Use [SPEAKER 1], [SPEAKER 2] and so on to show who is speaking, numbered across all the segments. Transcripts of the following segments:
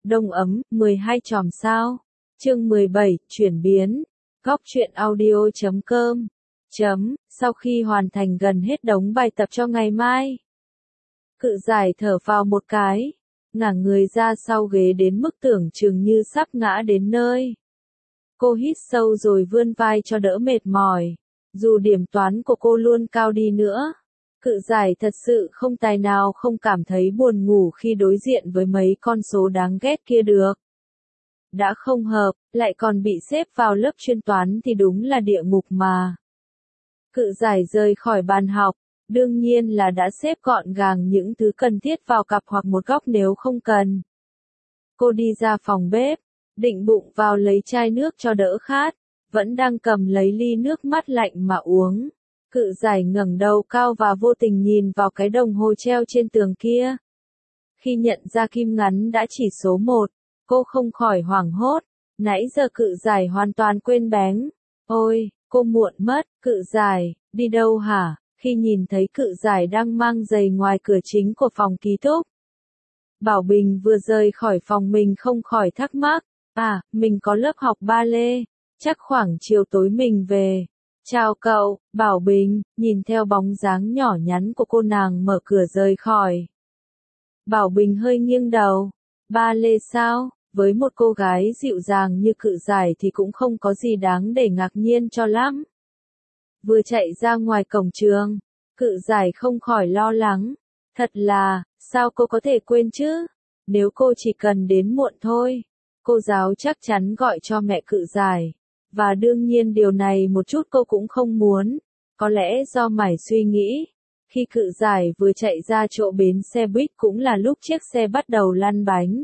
[SPEAKER 1] Đông ấm, 12 chòm sao. Chương 17, chuyển biến. Góc truyện audio.com. Sau khi hoàn thành gần hết đống bài tập cho ngày mai, Cự Giải thở vào một cái, ngả người ra sau ghế đến mức tưởng chừng như sắp ngã đến nơi. Cô hít sâu rồi vươn vai cho đỡ mệt mỏi. Dù điểm toán của cô luôn cao đi nữa, Cự Giải thật sự không tài nào không cảm thấy buồn ngủ khi đối diện với mấy con số đáng ghét kia được. Đã không hợp, lại còn bị xếp vào lớp chuyên toán thì đúng là địa ngục mà. Cự Giải rời khỏi bàn học, đương nhiên là đã xếp gọn gàng những thứ cần thiết vào cặp hoặc một góc nếu không cần. Cô đi ra phòng bếp, định bụng vào lấy chai nước cho đỡ khát, vẫn đang cầm lấy ly nước mát lạnh mà uống. Cự Giải ngẩng đầu cao và vô tình nhìn vào cái đồng hồ treo trên tường kia. Khi nhận ra kim ngắn đã chỉ số 1, cô không khỏi hoảng hốt. Nãy giờ Cự Giải hoàn toàn quên bén. Ôi, cô muộn mất. Cự Giải, đi đâu hả? Khi nhìn thấy Cự Giải đang mang giày ngoài cửa chính của phòng ký túc, Bảo Bình vừa rời khỏi phòng mình không khỏi thắc mắc. À, mình có lớp học ba lê. Chắc khoảng chiều tối mình về. Chào cậu, Bảo Bình, nhìn theo bóng dáng nhỏ nhắn của cô nàng mở cửa rời khỏi. Bảo Bình hơi nghiêng đầu. Ba lê sao? Với một cô gái dịu dàng như Cự Giải thì cũng không có gì đáng để ngạc nhiên cho lắm. Vừa chạy ra ngoài cổng trường, Cự Giải không khỏi lo lắng. Thật là, sao cô có thể quên chứ? Nếu cô chỉ cần đến muộn thôi, cô giáo chắc chắn gọi cho mẹ Cự Giải. Và đương nhiên điều này một chút cô cũng không muốn. Có lẽ do mải suy nghĩ, khi Cự Giải vừa chạy ra chỗ bến xe buýt cũng là lúc chiếc xe bắt đầu lăn bánh.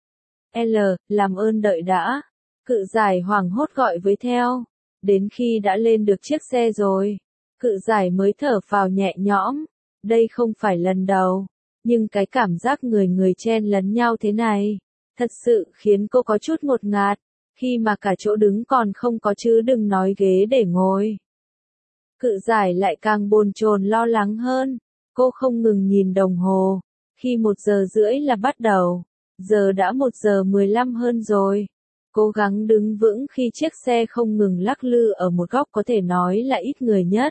[SPEAKER 1] Làm ơn đợi đã. Cự Giải hoảng hốt gọi với theo. Đến khi đã lên được chiếc xe rồi, Cự Giải mới thở phào nhẹ nhõm. Đây không phải lần đầu, nhưng cái cảm giác người người chen lấn nhau thế này, thật sự khiến cô có chút ngột ngạt, khi mà cả chỗ đứng còn không có chứ đừng nói ghế để ngồi. Cự Giải lại càng bồn chồn lo lắng hơn, cô không ngừng nhìn đồng hồ, khi 1:30 là bắt đầu, giờ đã 1:15 hơn rồi. Cố gắng đứng vững khi chiếc xe không ngừng lắc lư ở một góc có thể nói là ít người nhất.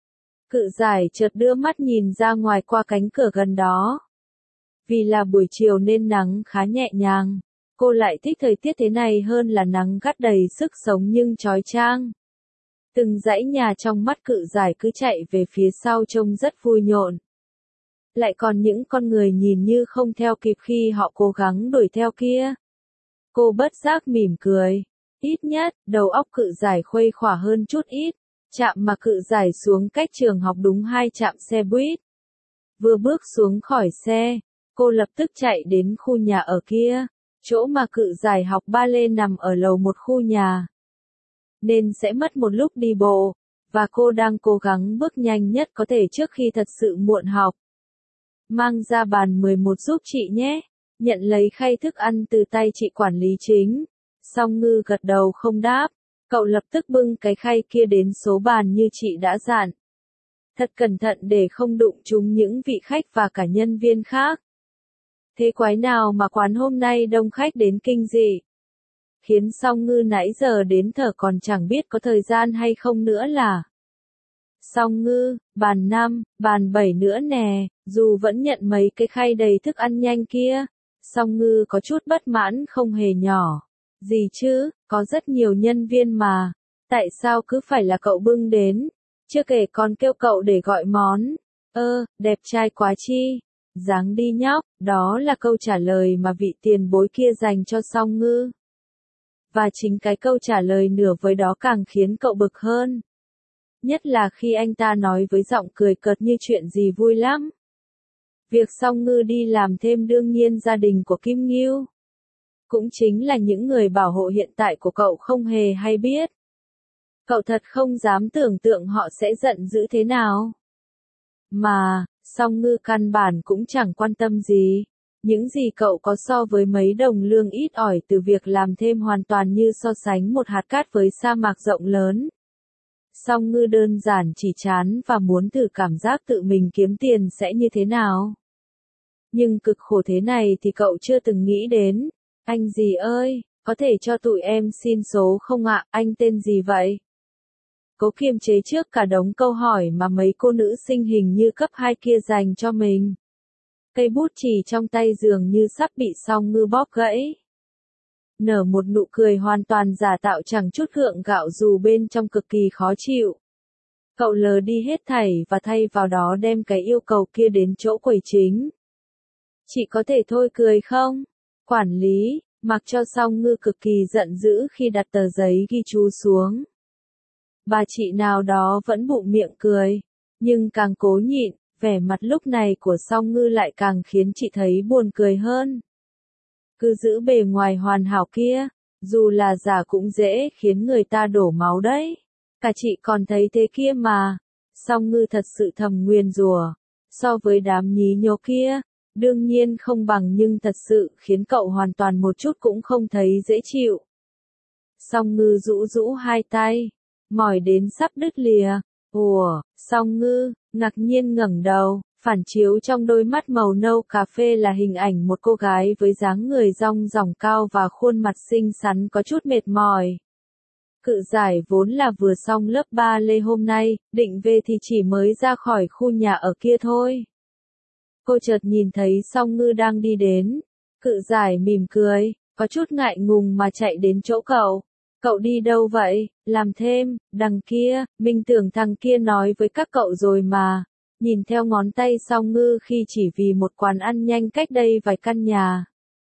[SPEAKER 1] Cự Giải chợt đưa mắt nhìn ra ngoài qua cánh cửa gần đó. Vì là buổi chiều nên nắng khá nhẹ nhàng, cô lại thích thời tiết thế này hơn là nắng gắt đầy sức sống nhưng chói chang. Từng dãy nhà trong mắt Cự Giải cứ chạy về phía sau trông rất vui nhộn. Lại còn những con người nhìn như không theo kịp khi họ cố gắng đuổi theo kia. Cô bất giác mỉm cười. Ít nhất, đầu óc Cự Giải khuây khỏa hơn chút ít. Trạm mà Cự Giải xuống cách trường học đúng 2 trạm xe buýt. Vừa bước xuống khỏi xe, cô lập tức chạy đến khu nhà ở kia, chỗ mà Cự Giải học ba lê nằm ở lầu một khu nhà. Nên sẽ mất một lúc đi bộ, và cô đang cố gắng bước nhanh nhất có thể trước khi thật sự muộn học. Mang ra bàn 11 giúp chị nhé. Nhận lấy khay thức ăn từ tay chị quản lý chính. Song Ngư gật đầu không đáp. Cậu lập tức bưng cái khay kia đến số bàn như chị đã dặn. Thật cẩn thận để không đụng trúng những vị khách và cả nhân viên khác. Thế quái nào mà quán hôm nay đông khách đến kinh dị. Khiến Song Ngư nãy giờ đến thở còn chẳng biết có thời gian hay không nữa là. Song Ngư, bàn 5, bàn 7 nữa nè, dù vẫn nhận mấy cái khay đầy thức ăn nhanh kia. Song Ngư có chút bất mãn không hề nhỏ. Gì chứ, có rất nhiều nhân viên mà. Tại sao cứ phải là cậu bưng đến? Chưa kể còn kêu cậu để gọi món. Đẹp trai quá chi. Dáng đi nhóc, đó là câu trả lời mà vị tiền bối kia dành cho Song Ngư. Và chính cái câu trả lời nửa với đó càng khiến cậu bực hơn. Nhất là khi anh ta nói với giọng cười cợt như chuyện gì vui lắm. Việc Song Ngư đi làm thêm đương nhiên gia đình của Kim Ngưu. Cũng chính là những người bảo hộ hiện tại của cậu không hề hay biết. Cậu thật không dám tưởng tượng họ sẽ giận dữ thế nào. Mà, Song Ngư căn bản cũng chẳng quan tâm gì. Những gì cậu có so với mấy đồng lương ít ỏi từ việc làm thêm hoàn toàn như so sánh một hạt cát với sa mạc rộng lớn. Song Ngư đơn giản chỉ chán và muốn thử cảm giác tự mình kiếm tiền sẽ như thế nào. Nhưng cực khổ thế này thì cậu chưa từng nghĩ đến. Anh gì ơi, có thể cho tụi em xin số không ạ, anh tên gì vậy? Cố kiềm chế trước cả đống câu hỏi mà mấy cô nữ sinh hình như cấp 2 kia dành cho mình. Cây bút chì trong tay dường như sắp bị Song Ngư bóp gãy. Nở một nụ cười hoàn toàn giả tạo chẳng chút gượng gạo dù bên trong cực kỳ khó chịu. Cậu lờ đi hết thảy và thay vào đó đem cái yêu cầu kia đến chỗ quầy chính. Chị có thể thôi cười không? Quản lý, mặc cho Song Ngư cực kỳ giận dữ khi đặt tờ giấy ghi chú xuống. Bà chị nào đó vẫn bụng miệng cười, nhưng càng cố nhịn, vẻ mặt lúc này của Song Ngư lại càng khiến chị thấy buồn cười hơn. Cứ giữ bề ngoài hoàn hảo kia, dù là giả cũng dễ khiến người ta đổ máu đấy. Cả chị còn thấy thế kia mà. Song Ngư thật sự thầm nguyền rủa. So với đám nhí nhố kia, đương nhiên không bằng nhưng thật sự khiến cậu hoàn toàn một chút cũng không thấy dễ chịu. Song Ngư rũ rũ hai tay, mỏi đến sắp đứt lìa. Ủa, Song Ngư, ngạc nhiên ngẩng đầu, phản chiếu trong đôi mắt màu nâu cà phê là hình ảnh một cô gái với dáng người dong dỏng cao và khuôn mặt xinh xắn có chút mệt mỏi. Cự giải vốn là vừa xong lớp ba lê hôm nay, định về thì chỉ mới ra khỏi khu nhà ở kia thôi. Cô chợt nhìn thấy Song Ngư đang đi đến. Cự giải mỉm cười, có chút ngại ngùng mà chạy đến chỗ cậu. Cậu đi đâu vậy? Làm thêm, đằng kia, mình tưởng thằng kia nói với các cậu rồi mà. Nhìn theo ngón tay Song Ngư khi chỉ vì một quán ăn nhanh cách đây vài căn nhà.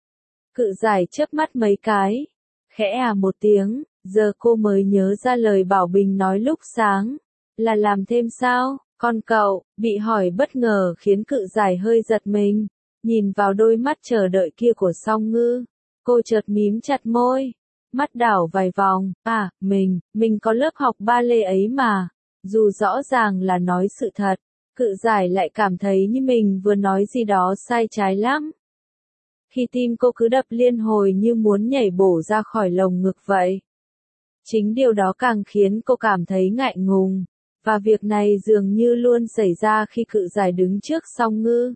[SPEAKER 1] Cự giải chớp mắt mấy cái. Khẽ à một tiếng, giờ cô mới nhớ ra lời Bảo Bình nói lúc sáng. Là làm thêm sao? Còn cậu, bị hỏi bất ngờ khiến cự giải hơi giật mình. Nhìn vào đôi mắt chờ đợi kia của Song Ngư. Cô chợt mím chặt môi. Mắt đảo vài vòng. À, mình có lớp học ba lê ấy mà. Dù rõ ràng là nói sự thật. Cự giải lại cảm thấy như mình vừa nói gì đó sai trái lắm. Khi tim cô cứ đập liên hồi như muốn nhảy bổ ra khỏi lồng ngực vậy. Chính điều đó càng khiến cô cảm thấy ngại ngùng. Và việc này dường như luôn xảy ra khi cự giải đứng trước Song Ngư.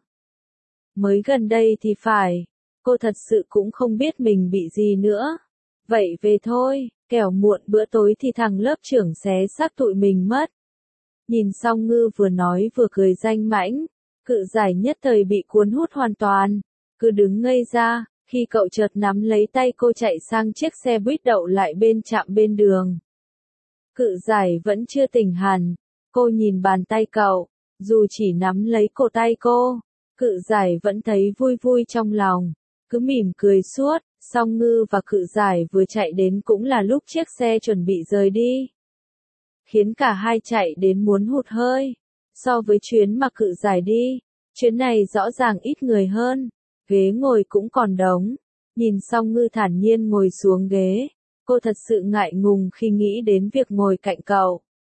[SPEAKER 1] Mới gần đây thì phải. Cô thật sự cũng không biết mình bị gì nữa. Vậy về thôi, kẻo muộn bữa tối thì thằng lớp trưởng xé xác tụi mình mất. Nhìn Song Ngư vừa nói vừa cười danh mãnh, cự giải nhất thời bị cuốn hút hoàn toàn, cứ đứng ngây ra, khi cậu chợt nắm lấy tay cô chạy sang chiếc xe buýt đậu lại bên trạm bên đường. Cự giải vẫn chưa tỉnh hẳn, cô nhìn bàn tay cậu, dù chỉ nắm lấy cổ tay cô, cự giải vẫn thấy vui vui trong lòng, cứ mỉm cười suốt. Song Ngư và cự giải vừa chạy đến cũng là lúc chiếc xe chuẩn bị rời đi. Khiến cả hai chạy đến muốn hụt hơi. So với chuyến mà cự giải đi, chuyến này rõ ràng ít người hơn, ghế ngồi cũng còn đống. Nhìn Song Ngư thản nhiên ngồi xuống ghế, cô thật sự ngại ngùng khi nghĩ đến việc ngồi cạnh cậu.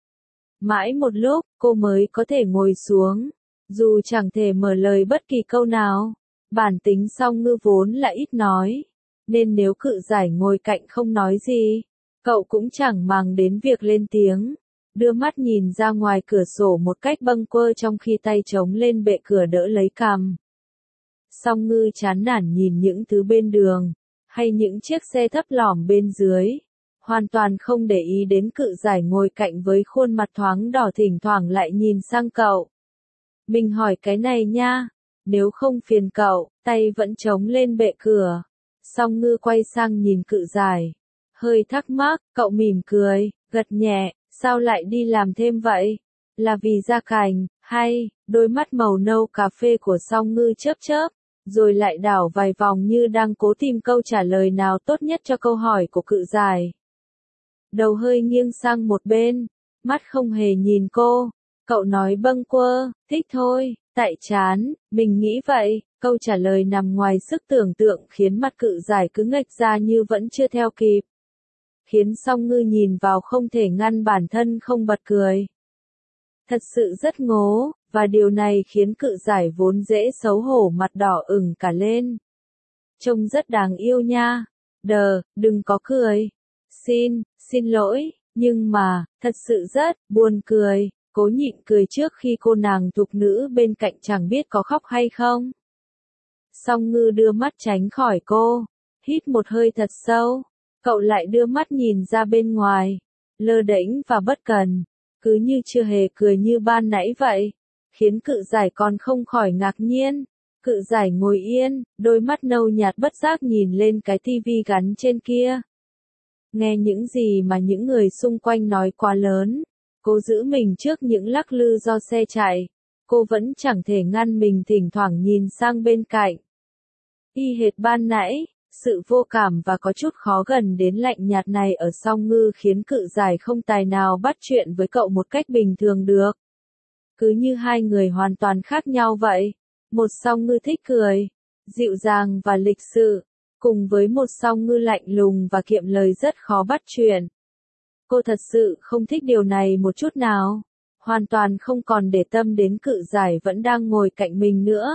[SPEAKER 1] Mãi một lúc, cô mới có thể ngồi xuống, dù chẳng thể mở lời bất kỳ câu nào. Bản tính Song Ngư vốn là ít nói, nên nếu cự giải ngồi cạnh không nói gì, cậu cũng chẳng màng đến việc lên tiếng. Đưa mắt nhìn ra ngoài cửa sổ một cách bâng quơ trong khi tay chống lên bệ cửa đỡ lấy cằm. Song Ngư chán nản nhìn những thứ bên đường, hay những chiếc xe thấp lỏm bên dưới. Hoàn toàn không để ý đến cự giải ngồi cạnh với khuôn mặt thoáng đỏ thỉnh thoảng lại nhìn sang cậu. Mình hỏi cái này nha, nếu không phiền cậu, tay vẫn chống lên bệ cửa. Song Ngư quay sang nhìn cự giải. Hơi thắc mắc, cậu mỉm cười, gật nhẹ, sao lại đi làm thêm vậy? Là vì gia cảnh, hay, đôi mắt màu nâu cà phê của Song Ngư chớp chớp, rồi lại đảo vài vòng như đang cố tìm câu trả lời nào tốt nhất cho câu hỏi của cự giải. Đầu hơi nghiêng sang một bên, mắt không hề nhìn cô, cậu nói bâng quơ, thích thôi, tại chán, mình nghĩ vậy. Câu trả lời nằm ngoài sức tưởng tượng khiến mặt cự giải cứ ngạch ra như vẫn chưa theo kịp. Khiến Song Ngư nhìn vào không thể ngăn bản thân không bật cười. Thật sự rất ngố, và điều này khiến cự giải vốn dễ xấu hổ mặt đỏ ửng cả lên. Trông rất đáng yêu nha. Đừng có cười. Xin lỗi, nhưng mà, thật sự rất buồn cười. Cố nhịn cười trước khi cô nàng thục nữ bên cạnh chẳng biết có khóc hay không. Song Ngư đưa mắt tránh khỏi cô, Hít một hơi thật sâu, cậu lại đưa mắt nhìn ra bên ngoài, lơ đễnh và bất cần, cứ như chưa hề cười như ban nãy vậy, khiến Cự Giải còn không khỏi ngạc nhiên. Cự Giải ngồi yên, đôi mắt nâu nhạt bất giác nhìn lên cái tivi gắn trên kia. Nghe những gì mà những người xung quanh nói quá lớn, cô giữ mình trước những lắc lư do xe chạy, cô vẫn chẳng thể ngăn mình thỉnh thoảng nhìn sang bên cạnh. Y hệt ban nãy, sự vô cảm và có chút khó gần đến lạnh nhạt này ở Song Ngư khiến Cự Giải không tài nào bắt chuyện với cậu một cách bình thường được. Cứ như hai người hoàn toàn khác nhau vậy. Một Song Ngư thích cười, dịu dàng và lịch sự, cùng với một Song Ngư lạnh lùng và kiệm lời rất khó bắt chuyện. Cô thật sự không thích điều này một chút nào, hoàn toàn không còn để tâm đến Cự Giải vẫn đang ngồi cạnh mình nữa.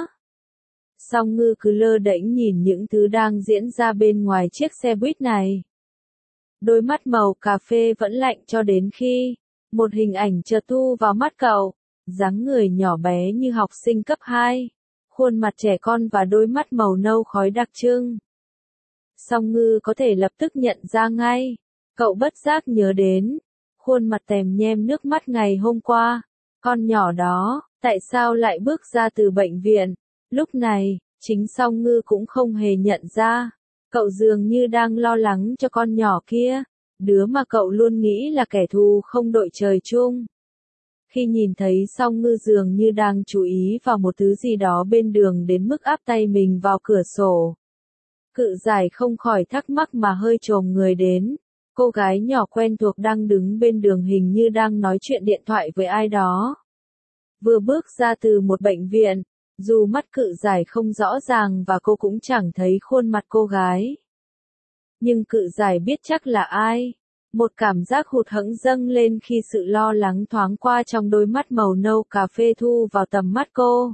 [SPEAKER 1] Song Ngư cứ lơ đễnh nhìn những thứ đang diễn ra bên ngoài chiếc xe buýt này. Đôi mắt màu cà phê vẫn lạnh cho đến khi một hình ảnh chợt thu vào mắt cậu, dáng người nhỏ bé như học sinh cấp 2, khuôn mặt trẻ con và đôi mắt màu nâu khói đặc trưng. Song Ngư có thể lập tức nhận ra ngay, cậu bất giác nhớ đến khuôn mặt tèm nhem nước mắt ngày hôm qua, con nhỏ đó, tại sao lại bước ra từ bệnh viện. Lúc này, chính Song Ngư cũng không hề nhận ra, cậu dường như đang lo lắng cho con nhỏ kia, đứa mà cậu luôn nghĩ là kẻ thù không đội trời chung. Khi nhìn thấy Song Ngư dường như đang chú ý vào một thứ gì đó bên đường đến mức áp tay mình vào cửa sổ, Cự Giải không khỏi thắc mắc mà hơi chồm người đến. Cô gái nhỏ quen thuộc đang đứng bên đường hình như đang nói chuyện điện thoại với ai đó. Vừa bước ra từ một bệnh viện, dù mắt Cự Giải không rõ ràng và cô cũng chẳng thấy khuôn mặt cô gái. Nhưng Cự Giải biết chắc là ai. Một cảm giác hụt hẫng dâng lên khi sự lo lắng thoáng qua trong đôi mắt màu nâu cà phê thu vào tầm mắt cô.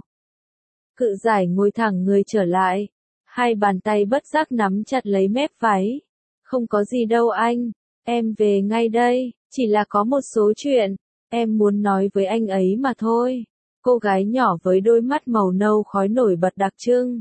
[SPEAKER 1] Cự Giải ngồi thẳng người trở lại, hai bàn tay bất giác nắm chặt lấy mép váy. Không có gì đâu anh, em về ngay đây, chỉ là có một số chuyện, em muốn nói với anh ấy mà thôi. Cô gái nhỏ với đôi mắt màu nâu khói nổi bật đặc trưng,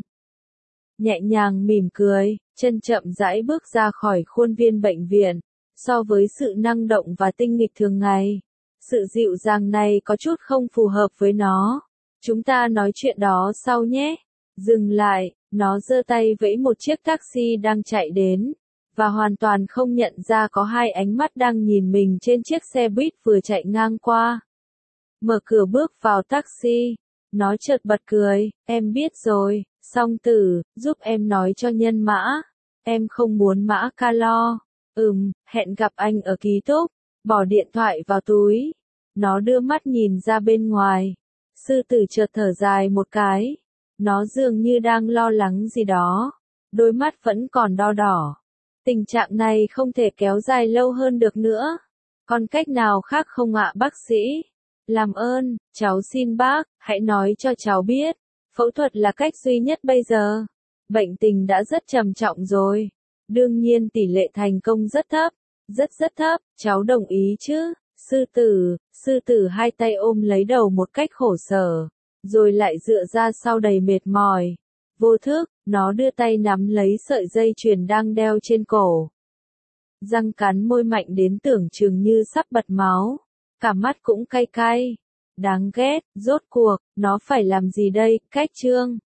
[SPEAKER 1] nhẹ nhàng mỉm cười, chân chậm rãi bước ra khỏi khuôn viên bệnh viện. So với sự năng động và tinh nghịch thường ngày, sự dịu dàng này có chút không phù hợp với nó. Chúng ta nói chuyện đó sau nhé. Dừng lại, nó giơ tay vẫy một chiếc taxi đang chạy đến, và hoàn toàn không nhận ra có hai ánh mắt đang nhìn mình trên chiếc xe buýt vừa chạy ngang qua. Mở cửa bước vào taxi, nó chợt bật cười, em biết rồi, Song Tử, giúp em nói cho Nhân Mã. Em không muốn Mã ca lo. Hẹn gặp anh ở ký túc. Bỏ điện thoại vào túi. Nó đưa mắt nhìn ra bên ngoài. Sư Tử chợt thở dài một cái. Nó dường như đang lo lắng gì đó. Đôi mắt vẫn còn đo đỏ. Tình trạng này không thể kéo dài lâu hơn được nữa. Còn cách nào khác không ạ bác sĩ? Làm ơn, cháu xin bác, hãy nói cho cháu biết. Phẫu thuật là cách duy nhất bây giờ. Bệnh tình đã rất trầm trọng rồi. Đương nhiên tỷ lệ thành công rất thấp. Rất thấp, cháu đồng ý chứ? Sư tử hai tay ôm lấy đầu một cách khổ sở. Rồi lại dựa ra sau đầy mệt mỏi. Vô thức, nó đưa tay nắm lấy sợi dây chuyền đang đeo trên cổ. Răng cắn môi mạnh đến tưởng chừng như sắp bật máu. Cả mắt cũng cay cay. Đáng ghét, rốt cuộc, nó phải làm gì đây, cách chương.